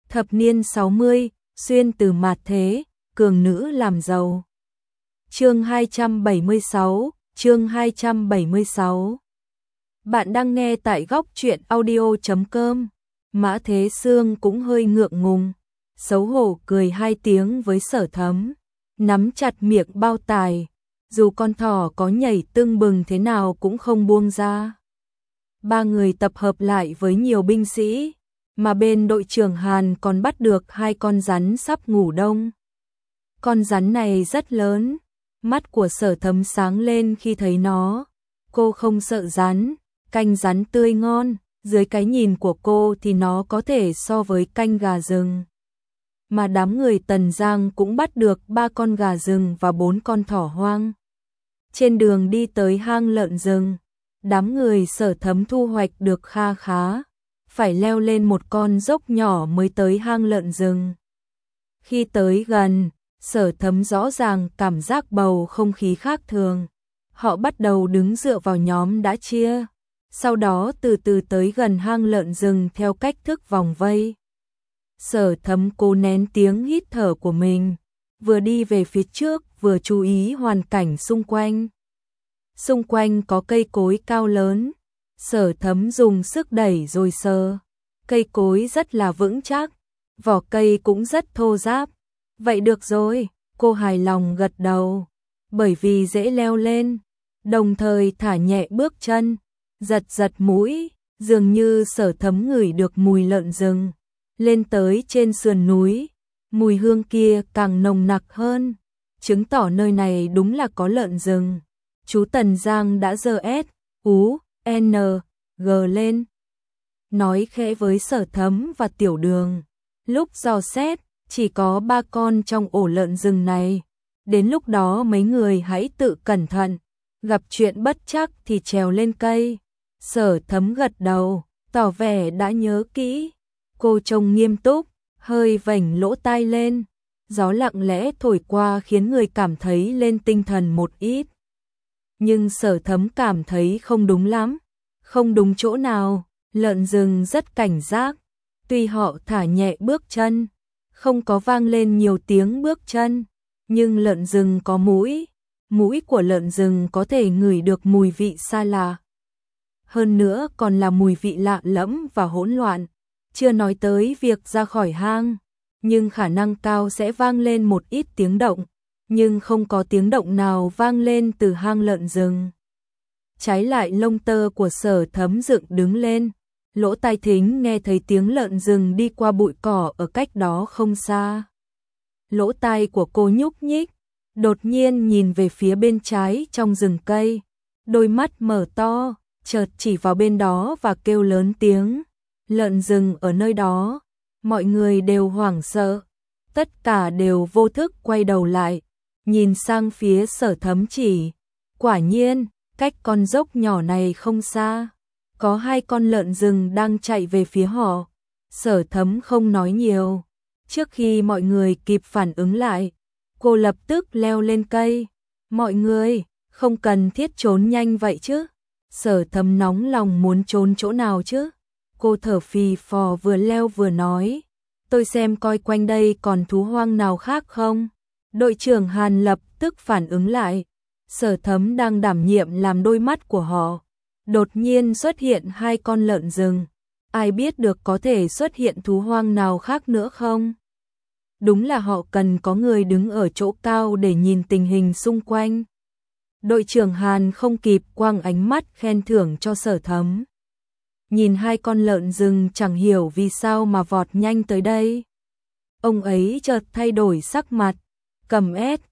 Thập niên 60, xuyên từ mạt thế, cường nữ làm giàu. Chương 276. Bạn đang nghe tại góc truyện audio.com. Mã Thế Sương cũng hơi ngượng ngùng, xấu hổ cười hai tiếng với Sở Thấm, nắm chặt miệng bao tài, dù con thỏ có nhảy tưng bừng thế nào cũng không buông ra. Ba người tập hợp lại với nhiều binh sĩ, mà bên đội trưởng Hàn còn bắt được hai con rắn sắp ngủ đông. Con rắn này rất lớn, mắt của Sở Thấm sáng lên khi thấy nó. Cô không sợ rắn, canh rắn tươi ngon, dưới cái nhìn của cô thì nó có thể so với canh gà rừng. Mà đám người Tần Giang cũng bắt được 3 con gà rừng và 4 con thỏ hoang. Trên đường đi tới hang lợn rừng, đám người Sở Thấm thu hoạch được kha khá, phải leo lên một con dốc nhỏ mới tới hang lợn rừng. Khi tới gần, Sở Thấm rõ ràng cảm giác bầu không khí khác thường. Họ bắt đầu đứng dựa vào nhóm đã chia, sau đó từ từ tới gần hang lợn rừng theo cách thức vòng vây. Sở Thấm cố nén tiếng hít thở của mình, vừa đi về phía trước vừa chú ý hoàn cảnh xung quanh. Xung quanh có cây cối cao lớn, Sở Thấm dùng sức đẩy rồi sờ. Cây cối rất là vững chắc, vỏ cây cũng rất thô ráp. Vậy được rồi, cô hài lòng gật đầu, bởi vì dễ leo lên, đồng thời thả nhẹ bước chân, giật giật mũi, dường như Sở Thấm ngửi được mùi lợn rừng. Lên tới trên sườn núi, mùi hương kia càng nồng nặc hơn, chứng tỏ nơi này đúng là có lợn rừng. Chú Tần Giang đã giơ S.U.N.G lên, nói khẽ với Sở Thấm và Tiểu Đường. Lúc dò xét, chỉ có 3 con trong ổ lợn rừng này. Đến lúc đó mấy người hãy tự cẩn thận, gặp chuyện bất trắc thì trèo lên cây. Sở Thấm gật đầu, tỏ vẻ đã nhớ kỹ. Cô trông nghiêm túc, hơi vểnh lỗ tai lên. Gió lặng lẽ thổi qua khiến người cảm thấy lên tinh thần một ít. Nhưng Sở Thấm cảm thấy không đúng lắm. Không đúng chỗ nào, lợn rừng rất cảnh giác. Tuy họ thả nhẹ bước chân, không có vang lên nhiều tiếng bước chân, nhưng lợn rừng có mũi. Mũi của lợn rừng có thể ngửi được mùi vị xa lạ. Hơn nữa còn là mùi vị lạ lẫm và hỗn loạn. Chưa nói tới việc ra khỏi hang, nhưng khả năng cao sẽ vang lên một ít tiếng động, nhưng không có tiếng động nào vang lên từ hang lợn rừng. Trái lại lông tơ của Sở Thấm dựng đứng lên, lỗ tai thính nghe thấy tiếng lợn rừng đi qua bụi cỏ ở cách đó không xa. Lỗ tai của cô nhúc nhích, đột nhiên nhìn về phía bên trái trong rừng cây, đôi mắt mở to, chợt chỉ vào bên đó và kêu lớn tiếng. Lợn rừng ở nơi đó, mọi người đều hoảng sợ, tất cả đều vô thức quay đầu lại, nhìn sang phía Sở Thấm chỉ. Quả nhiên, cách con dốc nhỏ này không xa, có 2 con lợn rừng đang chạy về phía họ. Sở Thấm không nói nhiều, trước khi mọi người kịp phản ứng lại, cô lập tức leo lên cây. Mọi người, không cần thiết trốn nhanh vậy chứ. Sở Thấm nóng lòng muốn trốn chỗ nào chứ. Cô thở phì phò vừa leo vừa nói, tôi xem coi quanh đây còn thú hoang nào khác không. Đội trưởng Hàn lập tức phản ứng lại, Sở Thấm đang đảm nhiệm làm đôi mắt của họ. Đột nhiên xuất hiện 2 con lợn rừng, ai biết được có thể xuất hiện thú hoang nào khác nữa không? Đúng là họ cần có người đứng ở chỗ cao để nhìn tình hình xung quanh. Đội trưởng Hàn không kịp quăng ánh mắt khen thưởng cho Sở Thấm. Nhìn 2 con lợn rừng chẳng hiểu vì sao mà vọt nhanh tới đây. Ông ấy chợt thay đổi sắc mặt, cầm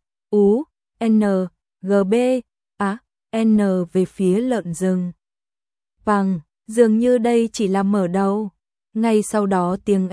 S.U.N.G.B.A.N về phía lợn rừng. Bằng, dường như đây chỉ là mở đầu. Ngay sau đó tiếng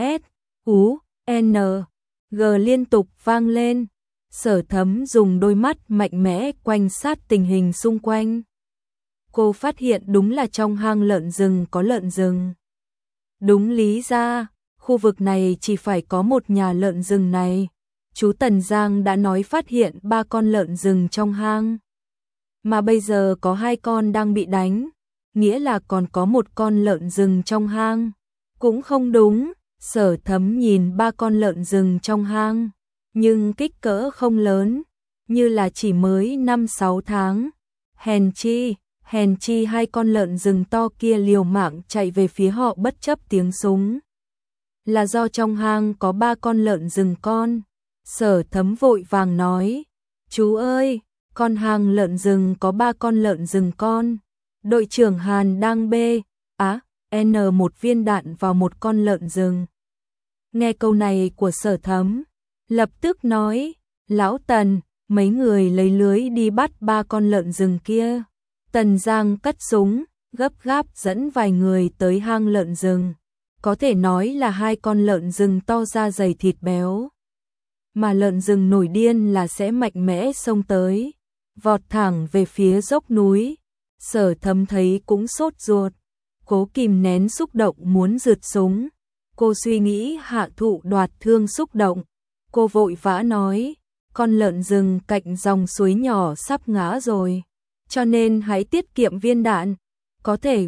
S.U.N.G liên tục vang lên. Sở Thấm dùng đôi mắt mạnh mẽ quan sát tình hình xung quanh. Cô phát hiện đúng là trong hang lợn rừng có lợn rừng. Đúng lý ra, khu vực này chỉ phải có một nhà lợn rừng này. Chú Tần Giang đã nói phát hiện 3 con lợn rừng trong hang. Mà bây giờ có 2 con đang bị đánh, nghĩa là còn có 1 con lợn rừng trong hang. Cũng không đúng, Sở Thấm nhìn ba con lợn rừng trong hang, nhưng kích cỡ không lớn, như là chỉ mới 5-6 tháng. Hèn chi hai con lợn rừng to kia liều mạng chạy về phía họ bất chấp tiếng súng. Là do trong hang có 3 con lợn rừng con. Sở Thấm vội vàng nói, chú ơi, con hang lợn rừng có 3 con lợn rừng con. Đội trưởng Hàn đang N một viên đạn vào một con lợn rừng. Nghe câu này của Sở Thấm, lập tức nói, lão Tần, mấy người lấy lưới đi bắt 3 con lợn rừng kia. Tần Giang cất súng, gấp gáp dẫn vài người tới hang lợn rừng. Có thể nói là 2 con lợn rừng to da dày thịt béo. Mà lợn rừng nổi điên là sẽ mạnh mẽ xông tới, vọt thẳng về phía dốc núi. Sở Thấm thấy cũng sốt ruột, cố kìm nén xúc động muốn rượt súng. Cô suy nghĩ hạ thụ đoạt thương xúc động. Cô vội vã nói, con lợn rừng cạnh dòng suối nhỏ sắp ngã rồi, cho nên hãy tiết kiệm viên đạn. Có thể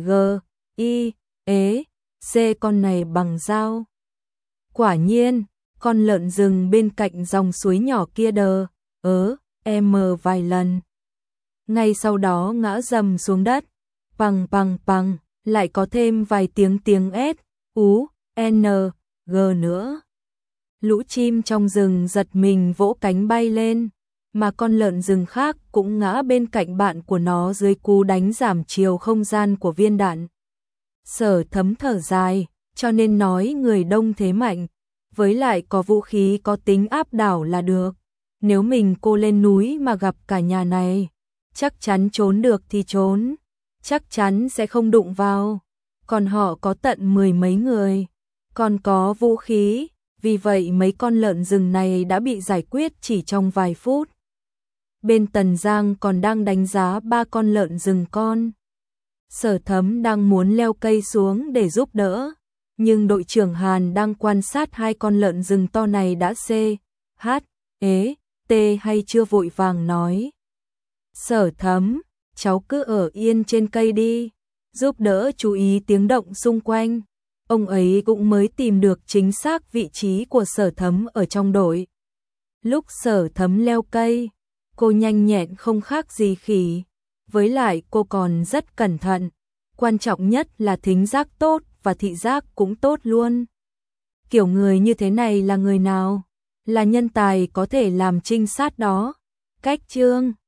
C con này bằng dao. Quả nhiên, con lợn rừng bên cạnh dòng suối nhỏ kia vài lần. Ngay sau đó ngã rầm xuống đất, bằng, lại có thêm vài tiếng S.U.N.G nữa. Lũ chim trong rừng giật mình vỗ cánh bay lên, mà con lợn rừng khác cũng ngã bên cạnh bạn của nó dưới cú đánh giảm chiều không gian của viên đạn. Sở Thấm thở dài, cho nên nói người đông thế mạnh, với lại có vũ khí có tính áp đảo là được. Nếu mình cô lên núi mà gặp cả nhà này, chắc chắn trốn được thì trốn, chắc chắn sẽ không đụng vào. Còn họ có tận 10 mấy người, còn có vũ khí, vì vậy mấy con lợn rừng này đã bị giải quyết chỉ trong vài phút. Bên Tần Giang còn đang đánh giá 3 con lợn rừng con. Sở Thấm đang muốn leo cây xuống để giúp đỡ, nhưng đội trưởng Hàn đang quan sát 2 con lợn rừng to này đã T hay chưa vội vàng nói. Sở Thấm, cháu cứ ở yên trên cây đi, giúp đỡ chú ý tiếng động xung quanh. Ông ấy cũng mới tìm được chính xác vị trí của Sở Thấm ở trong đội. Lúc Sở Thấm leo cây, cô nhanh nhẹn không khác gì khỉ. Với lại cô còn rất cẩn thận. Quan trọng nhất là thính giác tốt và thị giác cũng tốt luôn. Kiểu người như thế này là người nào? Là nhân tài có thể làm trinh sát đó. Cách chương